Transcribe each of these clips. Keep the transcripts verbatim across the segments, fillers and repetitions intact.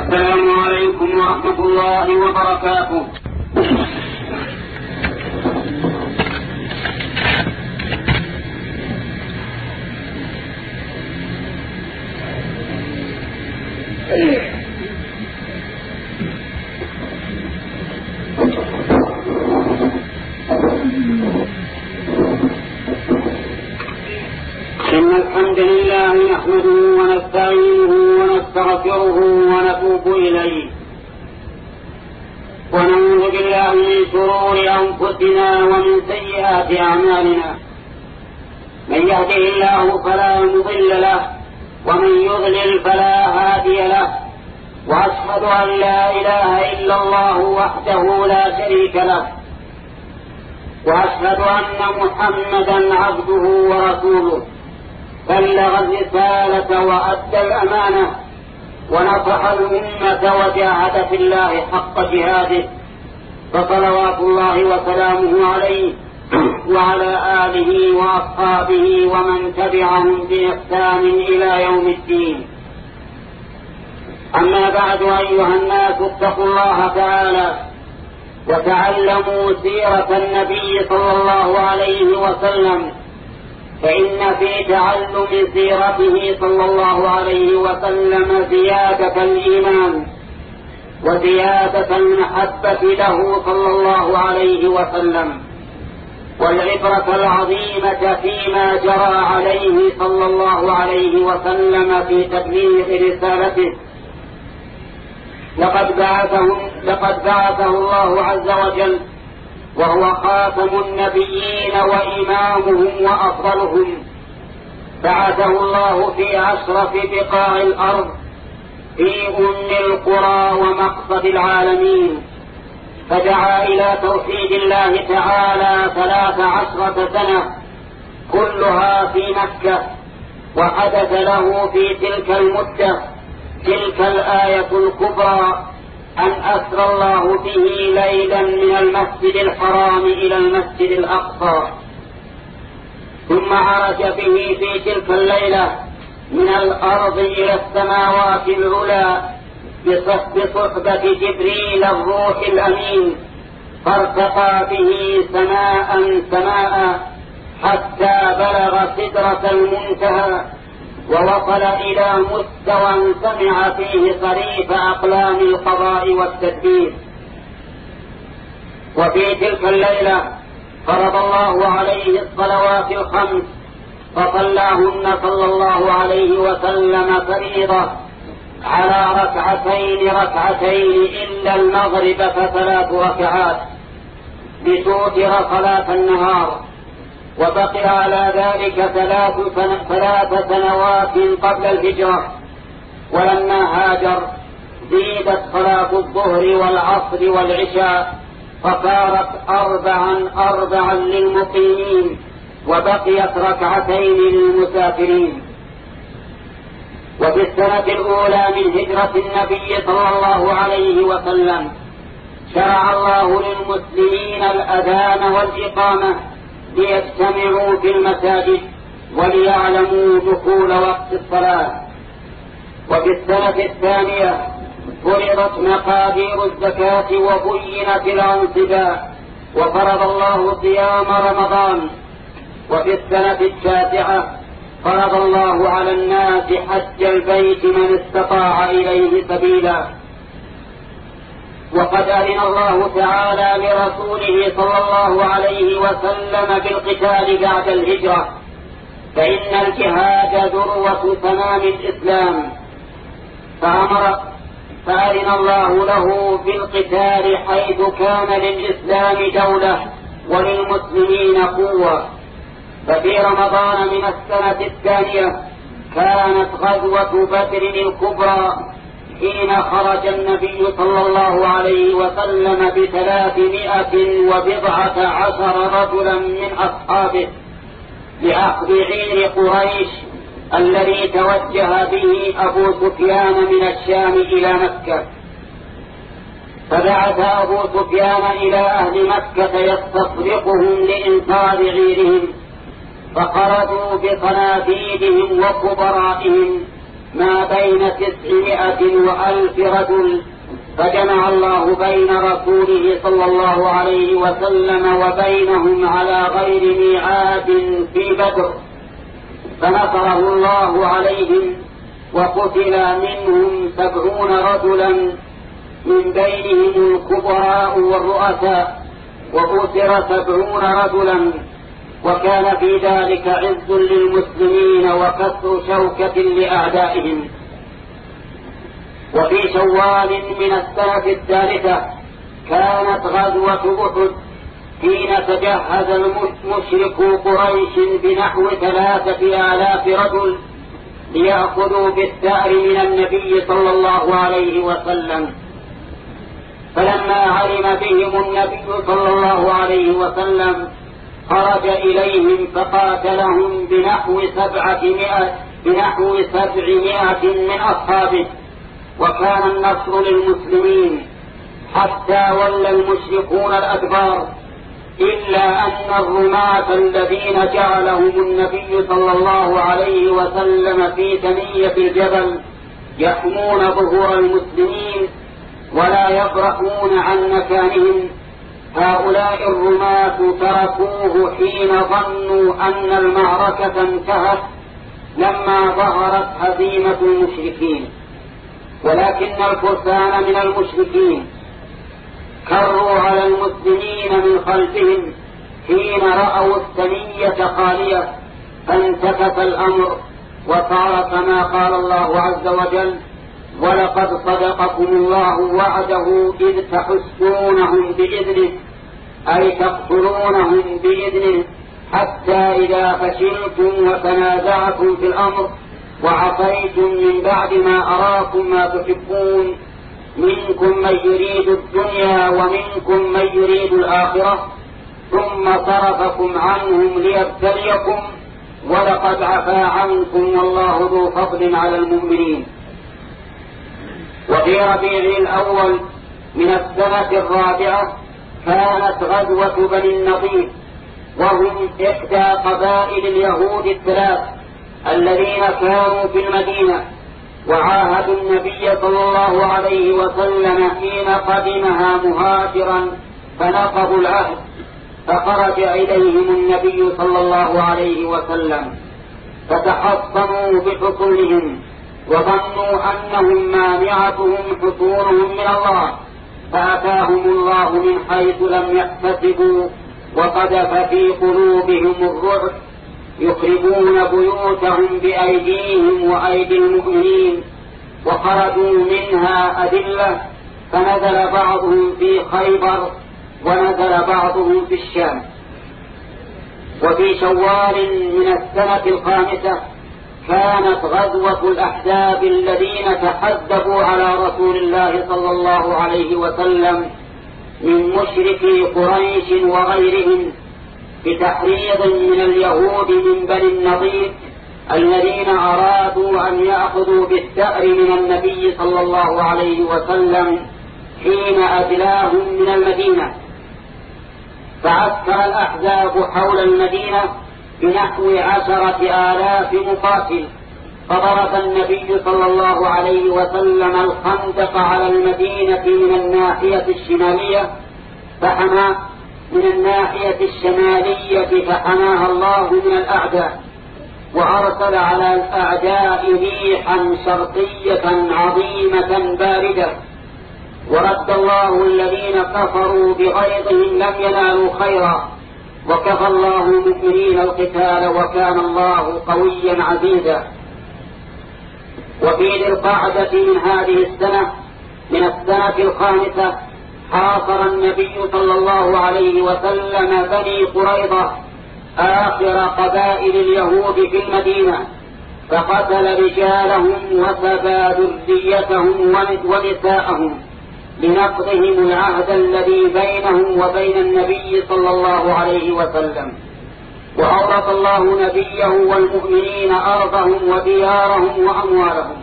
السلام عليكم ورحمة الله وبركاته. إن الحمد لله نحمده ونستعينه ونستغفره ونتوب إليه، ونعوذ بالله من شرور أنفسنا ومن سيئات أعمالنا. من يهده الله فلا مضل له، ومن يضلل فلا هادي له، وأشهد أن لا إله إلا الله وحده لا شريك له، وأشهد أن محمدا عبده ورسوله، بلغ الرسالة وأدى الأمانة ونصح الأمة وجاهد في الله حق جهاده، فصلوات الله وسلامه عليه وعلى آله وأصحابه ومن تبعهم بإحسان إلى يوم الدين. أما بعد، أيها الناس، اتقوا الله تعالى وتعلموا سيرة النبي صلى الله عليه وسلم، فإن في تعلم سيرته صلى الله عليه وسلم زيادة الإيمان وزيادة المحبة له صلى الله عليه وسلم، والعبرة العظيمة فيما جرى عليه صلى الله عليه وسلم في تبليغ رسالته. لقد بعثه, لقد بعثه الله عز وجل وهو خاتم النبيين وإمامهم وأفضلهم. بعثه الله في أشرف بقاع الأرض، في أم القرى ومقصد العالمين، فدعا إلى توحيد الله تعالى ثلاث عشرة سنة كلها في مكة. وحدث له في تلك المدة تلك الآية الكبرى أن أسرى الله به ليلا من المسجد الحرام إلى المسجد الأقصى، ثم عرج به في تلك الليلة من الأرض إلى السماوات العلى بصحبة جبريل الروح الأمين، فارتقى به سماء سماء حتى بلغ سدرة المنتهى، ووصل إلى مستوى سمع فيه صريف أقلام القضاء والتدبير. وفي تلك الليلة فرض الله عليه الصلوات الخمس، فصلاهن صلى الله عليه وسلم فريضة على ركعتين ركعتين إلا المغرب فثلاث ركعات لتوتر صلاة النهار. وبقي على ذلك ثلاث, سن... ثلاث سنوات قبل الهجرة، ولما هاجر زيدت صلاة الظهر والعصر والعشاء، فصارت أربعا أربعا للمقيمين، وبقيت ركعتين للمسافرين. وفي السنة الأولى من هجرة النبي صلى الله عليه وسلم شرع الله للمسلمين الأذان والإقامة ليجتمعوا في المساجد وليعلموا دخول وقت الصلاة. وفي السنة الثانية فرضت مقادير الزكاة وبينت الأنصباء، وفرض الله صيام رمضان. وفي السنة التاسعة فرض الله على الناس حج البيت من استطاع إليه سبيلا. وقد أذن الله تعالى لرسوله صلى الله عليه وسلم بالقتال بعد الهجرة، فإن الجهاد ذروة تمام الإسلام، فأمر فأذن الله له بالقتال حيث كان للإسلام دولة وللمسلمين قوة. ففي رمضان من السنة الثانية كانت غزوة بدر الكبرى، حين خرج النبي صلى الله عليه وسلم بثلاثمائة وبضعة عشر رجلا من أصحابه لأخذ عير قريش الذي توجه به أبو سفيان من الشام إلى مكة. فبعث أبو سفيان إلى أهل مكة يستصرخهم لإنقاذ عيرهم، فخرجوا بصناديدهم وكبرائهم ما بين تسعمائة وألف رجل، فجمع الله بين رسوله صلى الله عليه وسلم وبينهم على غير ميعاد في بدر، فنصره الله عليهم، وقتل منهم سبعون رجلا من بينهم الكبراء والرؤساء، وأسر سبعون رجلا، وكان في ذلك عز للمسلمين وكسر شوكة لأعدائهم. وفي شوال من السنة الثالثة كانت غزوة أحد، حين تجهز المشرك قريش بنحو ثلاثة آلاف رجل ليأخذوا بالثأر من النبي صلى الله عليه وسلم. فلما علم بهم النبي صلى الله عليه وسلم خرج إليهم فقاتلهم بنحو سبعمائة بنحو سبعمائة من أصحابه، وكان النصر للمسلمين حتى ولى المشركون الأدبار، إلا أن الرماة الذين جعلهم النبي صلى الله عليه وسلم في ثنية الجبل يحمون ظهور المسلمين ولا يبرحون عن مكانهم، هؤلاء الرماة تركوه حين ظنوا أن المعركة انتهت لما ظهرت هزيمة المشركين. ولكن الفرسان من المشركين كروا على المسلمين من خلفهم حين رأوا الثنية خالية، فانتكس الأمر وصار كما قال الله عز وجل: ولقد صدقكم الله وعده إذ تحسونهم بإذنه، أي تقتلونهم بإذنه، حتى إذا فشلتم وتنازعتم في الأمر وعصيتم من بعد ما أراكم ما تحبون، منكم من يريد الدنيا ومنكم من يريد الآخرة، ثم صرفكم عنهم ليبتليكم، ولقد عفا عنكم والله ذو فضل على المؤمنين. وفي ربيع الأول من السنة الرابعة كانت غزوة بني النضير، وهم إحدى قبائل اليهود الثلاث الذين كانوا في المدينة، وعاهدوا النبي صلى الله عليه وسلم حين قدمها مهاجرا فنقضوا العهد، فخرج إليهم النبي صلى الله عليه وسلم فتحصنوا بحصونهم، وظنوا أنهم مانعتهم حصونهم من الله، فأتاهم الله من حيث لم يحتسبوا وقذف في قلوبهم الرعب، يخربون بيوتهم بأيديهم وأيدي المؤمنين، وخرجوا منها أذلة، فنزل بعضهم في خيبر ونزل بعضهم في الشام. وفي شوال من السنة الخامسة كانت غزوة الأحزاب الذين تحزبوا على رسول الله صلى الله عليه وسلم من مشركي قريش وغيرهم، بتحريض من اليهود من بني النضير الذين أرادوا أن يأخذوا بالثأر من النبي صلى الله عليه وسلم حين أدلاهم من المدينة. فعسكر الأحزاب حول المدينة بنحو عشرة آلاف مقاتل، فضرب النبي صلى الله عليه وسلم الخندق على المدينة من الناحية الشمالية فحمى من الناحية الشمالية فحماها الله من الأعداء، وأرسل على الأعداء ريحا شرقية عظيمة باردة، ورد الله الذين كفروا بغيظهم لم ينالوا خيرا، وكفى الله المؤمنين القتال وكان الله قويا عزيزا. وفي ذي القعدة من هذه السنة من السنة الخامسة حاصر النبي صلى الله عليه وسلم بني قريظة آخر قبائل اليهود في المدينة، فقتل رجالهم وسبى ذريتهم ونساءهم لنقضهم العهد الذي بينهم وبين النبي صلى الله عليه وسلم، وأورث الله نبيه والمؤمنين أرضهم وديارهم وأموالهم.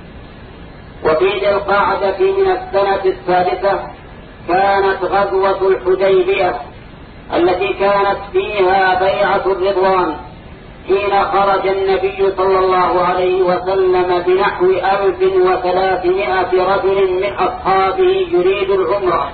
وفي ذي القعدة من السنة السادسة كانت غزوة الحديبية التي كانت فيها بيعة الرضوان، حين خرج النبي صلى الله عليه وسلم بنحو ألف وثلاثمائة رجل من أصحابه يريد العمرة،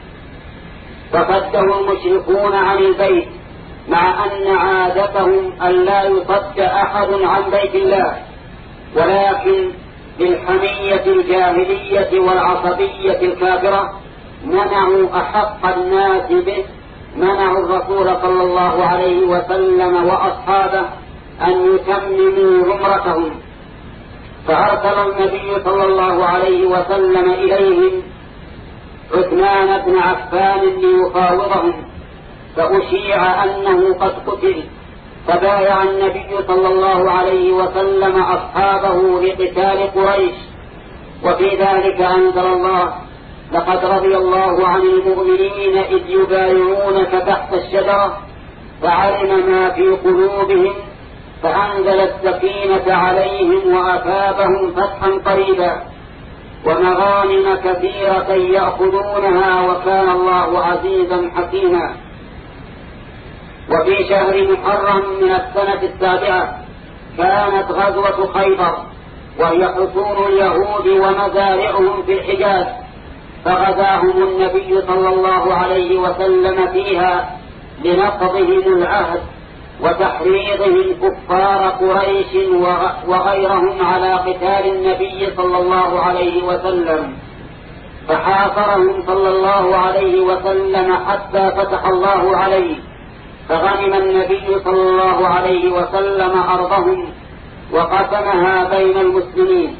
فصده المشركون عن البيت، مع أن عادتهم أن لا يصد أحد عن بيت الله، ولكن بالحمية الجاهلية والعصبية الكافرة منعوا أحق الناس به، منعوا الرسول صلى الله عليه وسلم وأصحابه أن يتمموا عمرتهم، فأرسل النبي صلى الله عليه وسلم إليهم عثمان بن عفان ليفاوضهم، فأشيع أنه قد قتل، فبايع النبي صلى الله عليه وسلم أصحابه لقتال قريش. وفي ذلك أنزل الله: لقد رضي الله عن المؤمنين إذ يبايعونك تحت الشجرة فعلم ما في قلوبهم فأنزل السكينة عليهم وأثابهم فتحا قريبا ومغانم كثيرة يأخذونها وكان الله عزيزا حكيما. وفي شهر محرم من السنة السابعة كانت غزوة خيبر، وهي حصون اليهود ومزارعهم في الحجاز، فغزاهم النبي صلى الله عليه وسلم فيها لنقضهم العهد وتحريضهم كفار قريش وغيرهم على قتال النبي صلى الله عليه وسلم، فحاصرهم صلى الله عليه وسلم حتى فتح الله عليه، فغنم النبي صلى الله عليه وسلم أرضهم وقسمها بين المسلمين.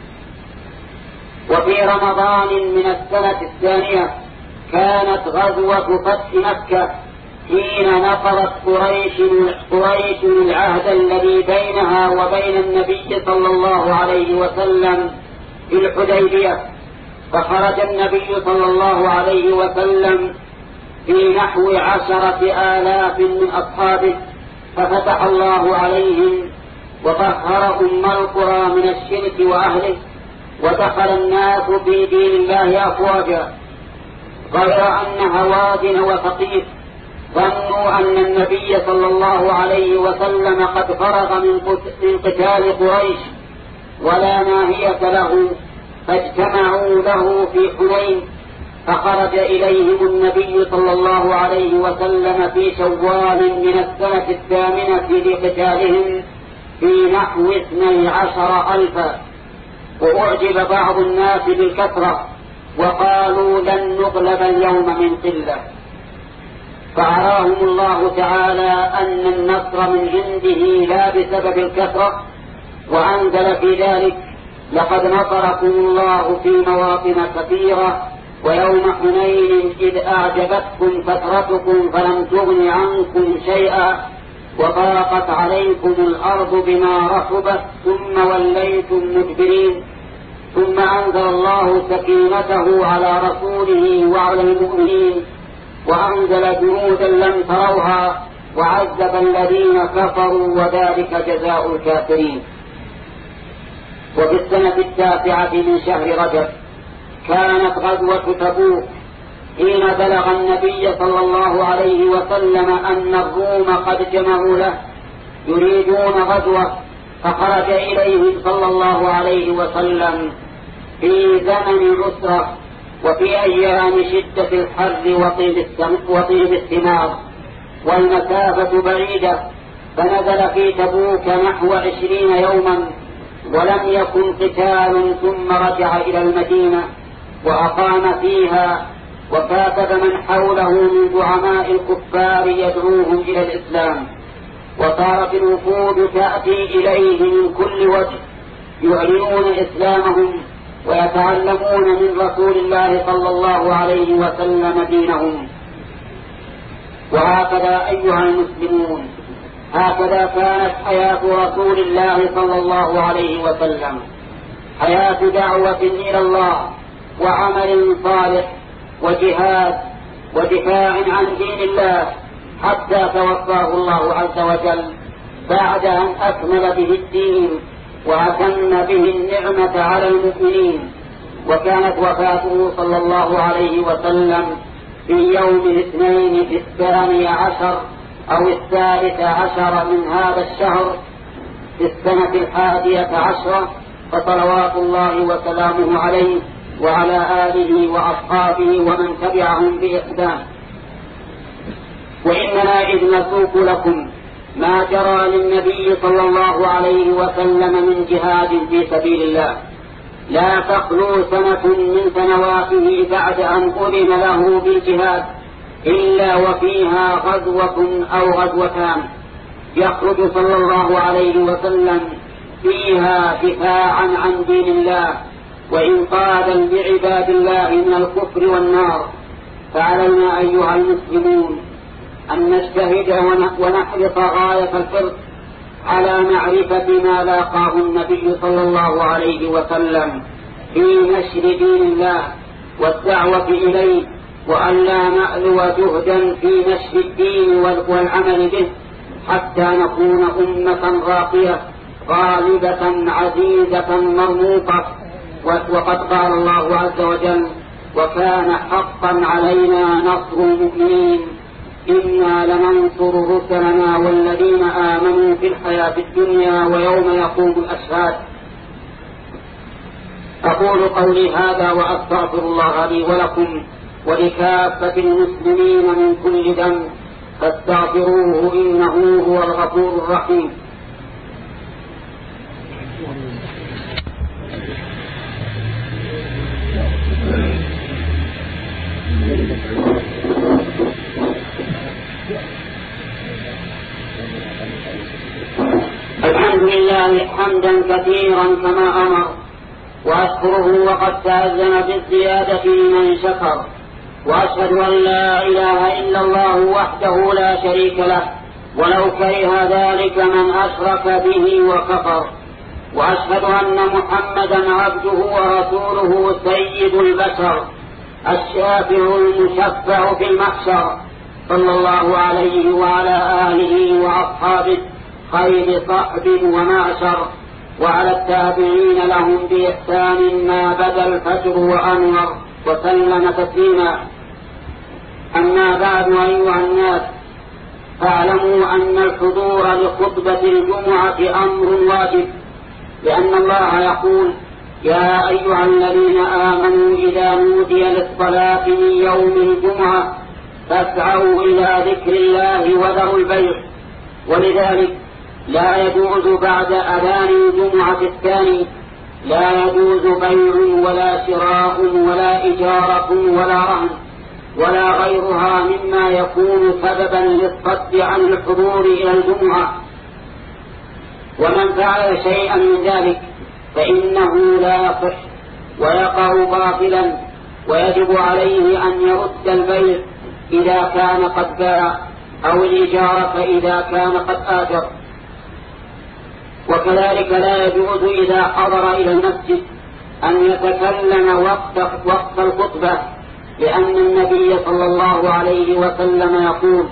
وفي رمضان من السنة الثانية كانت غزوة فتح مكة، حين نقضت قريش قريش العهد الذي بينها وبين النبي صلى الله عليه وسلم في الحديبية، فخرج النبي صلى الله عليه وسلم في نحو عشرة آلاف من أصحابه، ففتح الله عليهم وطهر أم القرى من الشرك وأهله، ودخل الناس في دين الله أفواجا، غير أن هوازن وثقيف ظنوا أن النبي صلى الله عليه وسلم قد فرغ من قتال قريش ولا ناهية له، فاجتمعوا له في حنين، فخرج إليهم النبي صلى الله عليه وسلم في شوال من السنة الثامنة لقتالهم في نحو اثني عشر ألفا. وأعجب بعض الناس بالكثرة وقالوا لن نغلب اليوم من قلة، فأراهم الله تعالى أن النصر من عنده لا بسبب الكثرة، وأنزل في ذلك: لقد نصركم الله في مواطن كثيرة ويوم حنين إذ أعجبتكم كثرتكم فلم تغن عنكم شيئا وضاقت عليكم الأرض بما رحبت ثم وليتم مدبرين، ثم أنزل الله سكينته على رسوله وعلى المؤمنين وأنزل جنودا لم تروها وعذب الذين كفروا وذلك جزاء الكافرين. وفي السنة التاسعة من شهر رجب كانت غزوة تبوك، حين بلغ النبي صلى الله عليه وسلم أن الروم قد جمعوا له يريدون غزوة، فخرج إليهم صلى الله عليه وسلم في زمن عسرة وفي أيام شدة الحر وطيب الثمار والمسافة بعيدة، فنزل في تبوك نحو عشرين يوما ولم يكن قتال، ثم رجع إلى المدينة وأقام فيها وكاتب من حوله من زعماء الكفار يدعوهم إلى الإسلام، وصارت الوفود تأتي إليه من كل وجه يعلنون إسلامهم ويتعلمون من رسول الله صلى الله عليه وسلم دينهم. وهكذا أيها المسلمون، هكذا كانت حياة رسول الله صلى الله عليه وسلم، حياة دعوة إلى الله وعمل صالح وجهاد ودفاع عن دين الله، حتى توفاه الله عز وجل بعد أن أكمل به الدين وأتم به النعمة على المؤمنين. وكانت وفاته صلى الله عليه وسلم في يوم الاثنين في الثاني عشر أو الثالث عشر من هذا الشهر في السنة الحادية عشرة، فصلوات الله وسلامه عليه وعلى آله وأصحابه ومن تبعهم بإحسان. وإننا إذ نسوق لكم ما جرى للنبي صلى الله عليه وسلم من جهاد في سبيل الله، لا تخلو سنة من سنواته بعد أن أذن له بالجهاد إلا وفيها غزوة أو غزوتان يخرج صلى الله عليه وسلم فيها دفاعا عن دين الله وإنقاذا لعباد الله من الكفر والنار. فعلينا أيها المسلمون أن نجتهد ونحرص غاية الحرص على معرفة ما لاقاه النبي صلى الله عليه وسلم في نشر دين الله والدعوة إليه، وأن لا نألو جهدا في نشر الدين والعمل به حتى نكون أمة راقية غالبة عزيزة مرموقة. وقد قال الله عز وجل: وكان حقا علينا نصر المؤمنين إنا لننصر رسلنا والذين آمنوا في الحياة الدنيا ويوم يقوم الأشهاد. أقول قولي هذا وأستغفر الله لي ولكم ولكافة المسلمين من كل ذنب فاستغفروه إنه هو الغفور الرحيم. الحمد لله حمدا كثيرا كما أمر، وأشكره وقد تأذن بالزيادة لمن شكر، وأشهد أن لا إله إلا الله وحده لا شريك له ولو كره ذلك من أشرك به وكفر، وأشهد أن محمدا عبده ورسوله سيد البشر الشافع المشفع في المحشر، صلى الله عليه وعلى آله وأصحابه خير صحب ومعشر، وعلى التابعين لهم بإحسان ما بدا الفجر وأنور، وسلم تسليما. أما بعد أيها الناس، فاعلموا أن الحضور لخطبة الجمعة أمر واجب، لأن الله يقول: يا أيها الذين آمنوا إذا نودي للصلاة من يوم الجمعة فاسعوا إلى ذكر الله وذروا البيع. ولذلك لا يجوز بعد أذان الجمعة الثاني لا يجوز بيع ولا شراء ولا إجارة ولا رهن ولا غيرها مما يكون سببا للصد عن الحضور إلى الجمعة. ومن فعل شيئا من ذلك فإنه لا يصح ويقع باطلا، ويجب عليه أن يرد البيع إذا كان قد باع أو الإجارة إذا كان قد آجر. وكذلك لا يجوز إذا حضر إلى المسجد أن يتكلم وقت, وقت الخطبة، لأن النبي صلى الله عليه وسلم يقول: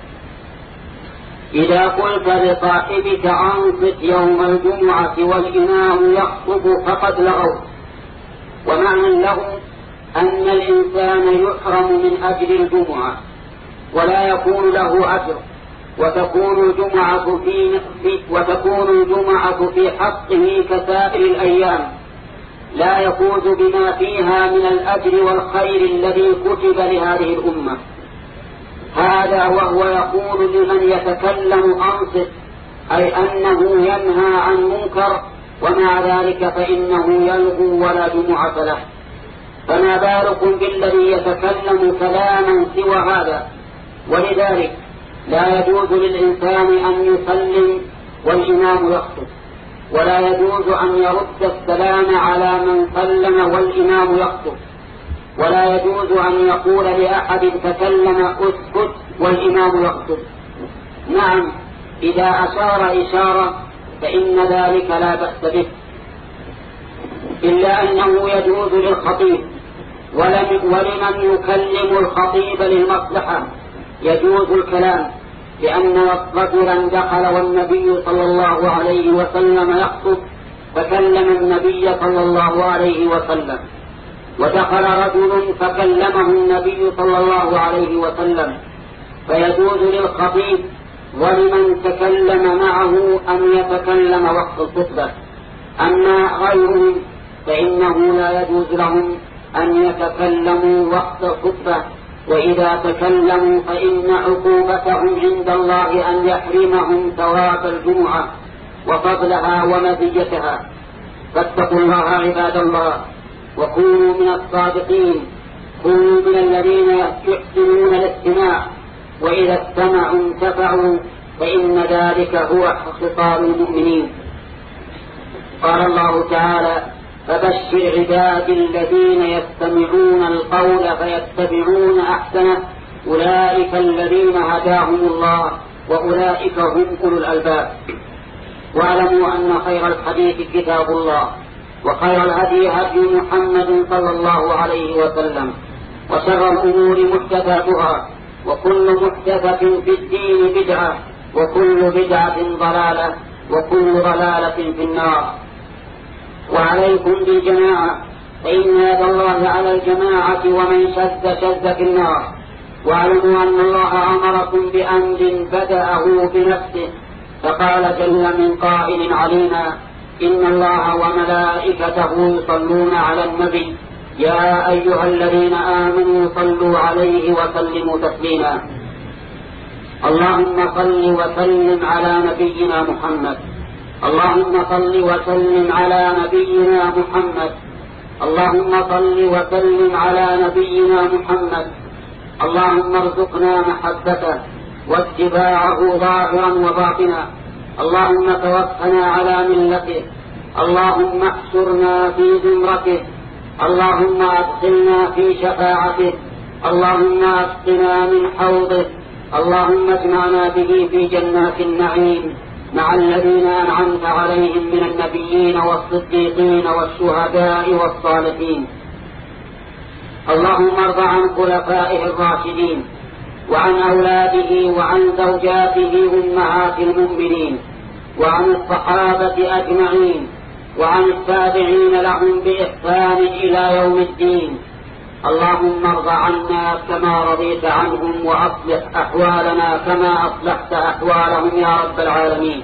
إذا قلت لصاحبك أنصت يوم الجمعة والإمام يخطب فقد لغوت. ومعنى له أن الإنسان يحرم من أجل الجمعة ولا يكون له أجر، وتكون الجمعة في, في وتكون الجمعة في حقه كسائر الأيام لا يفوز بما فيها من الأجر والخير الذي كتب لهذه الأمة. هذا وهو يقول لمن يتكلم أنصت، أي أنه ينهى عن منكر، ومع ذلك فإنه يلغو ولا جمعة له. فما بالكم بالذي يتكلم كلاما سوى هذا؟ ولذلك لا يجوز للإنسان أن يسلم والإمام يخطب، ولا يجوز أن يرد السلام على من سلم والإمام يخطب، ولا يجوز أن يقول لأحد تكلم اسكت والإمام يخطب. نعم، إذا أشار إشارة فإن ذلك لا بأس به، إلا أنه يجوز للخطيب ولمن يكلم الخطيب للمصلحة يجوز الكلام، لأن رجلا دخل والنبي صلى الله عليه وسلم يخطب فكلم النبي صلى الله عليه وسلم، ودخل رجل فكلمه النبي صلى الله عليه وسلم، فيجوز للخطيب ولمن تكلم معه أن يتكلم وقت الخطبة. أما غيرهم فإنه لا يجوز لهم أن يتكلموا وقت الخطبة، وإذا تكلموا فإن عقوبتهم عند الله أن يحرمهم ثواب الجمعة وفضلها ومزيتها. فاتقوا الله عباد الله، وكونوا من الصادقين، كونوا من الذين يحسنون الاستماع، وإذا استمعوا انتفعوا، فإن ذلك هو خصال المؤمنين. قال الله تعالى: فبشر عبادي الذين يستمعون القول فيتبعون أحسنه أولئك الذين هداهم الله وأولئك هم أولو الألباب. واعلموا أن خير الحديث كتاب الله، وخير الهدي هدي محمد صلى الله عليه وسلم، وشر الأمور محدثاتها، وكل محدثة في الدين بدعة، وكل بدعة ضلالة، وكل ضلالة في النار. وعليكم بالجماعة، فإن يد الله على الجماعة، ومن شذ شذ في النار. واعلموا أن الله أمركم بأمر بدأه بنفسه، فقال جل من قائل علينا: إن الله وملائكته يصلون على النبي يا أيها الذين آمنوا صلوا عليه وسلموا تسليما. اللهم صل وسلم على نبينا محمد، اللهم صل وسلم على نبينا محمد، اللهم صل وسلم على نبينا محمد. اللهم ارزقنا محبته واتباعه ظاهرا وباطنا. اللهم توفنا على ملته، اللهم احشرنا في زمرته، اللهم ادخلنا في شفاعته، اللهم اسقنا من حوضه، اللهم اجمعنا به في جنات النعيم مع الذين أنعمت عليهم من النبيين والصديقين والشهداء والصالحين. اللهم ارض عن خلفائه الراشدين، وعن أولاده، وعن زوجاته أمهات المؤمنين، وعن الصحابة أجمعين، وعن التابعين لهم بإحسان إلى يوم الدين. اللهم ارض عنا كما رضيت عنهم، وأصلح أحوالنا كما أصلحت أحوالهم يا رب العالمين.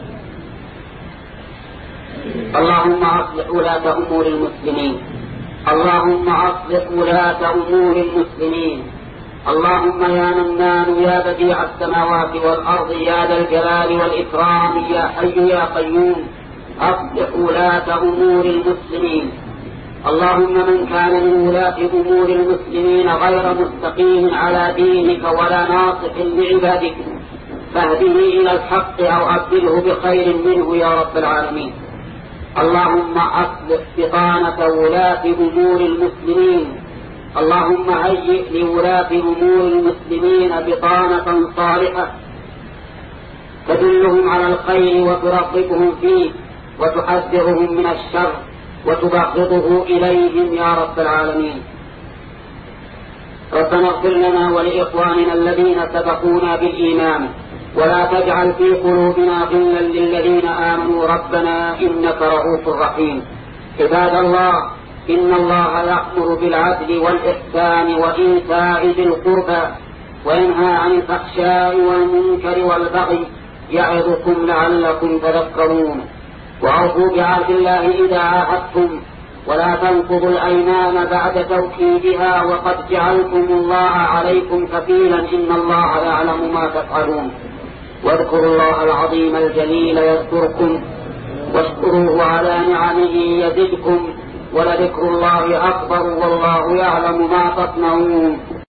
اللهم أصلح ولاة أمور المسلمين، اللهم أصلح ولاة أمور المسلمين. اللهم يا منان يا بديع السماوات والأرض يا ذا الجلال والإكرام يا حي يا قيوم، أصلح ولاة أمور المسلمين. اللهم من كان من ولاة أمور المسلمين غير مستقيم على دينك ولا ناصح لعبادك فاهده إلى الحق أو أبدله بخير منه يا رب العالمين. اللهم أصلح بطانة ولاة أمور المسلمين، اللهم هيئ لولاة أمور المسلمين بطانة صالحة تدلهم على الخير وترغبهم فيه وتحذرهم من الشر وتبغضه إليهم يا رب العالمين. ربنا اغفر لنا ولإخواننا الذين سبقونا بالإيمان، ولا تجعل في قلوبنا غلا للذين آمنوا ربنا إنك رؤوف رحيم. عباد الله، إن الله يأمر بالعدل والإحسان وإيتاء ذي القربى وينهى عن الفحشاء والمنكر والبغي يعظكم لعلكم تذكرون. وأوفوا بعهد الله إذا عاهدتم، ولا تنقضوا الأيمان بعد توكيدها وقد جعلتم الله عليكم كفيلا إن الله يعلم ما تفعلون. واذكروا الله العظيم الجليل يذكركم، واشكروه على نعمه يزدكم، ولذكر الله أكبر والله يعلم ما تصنعون.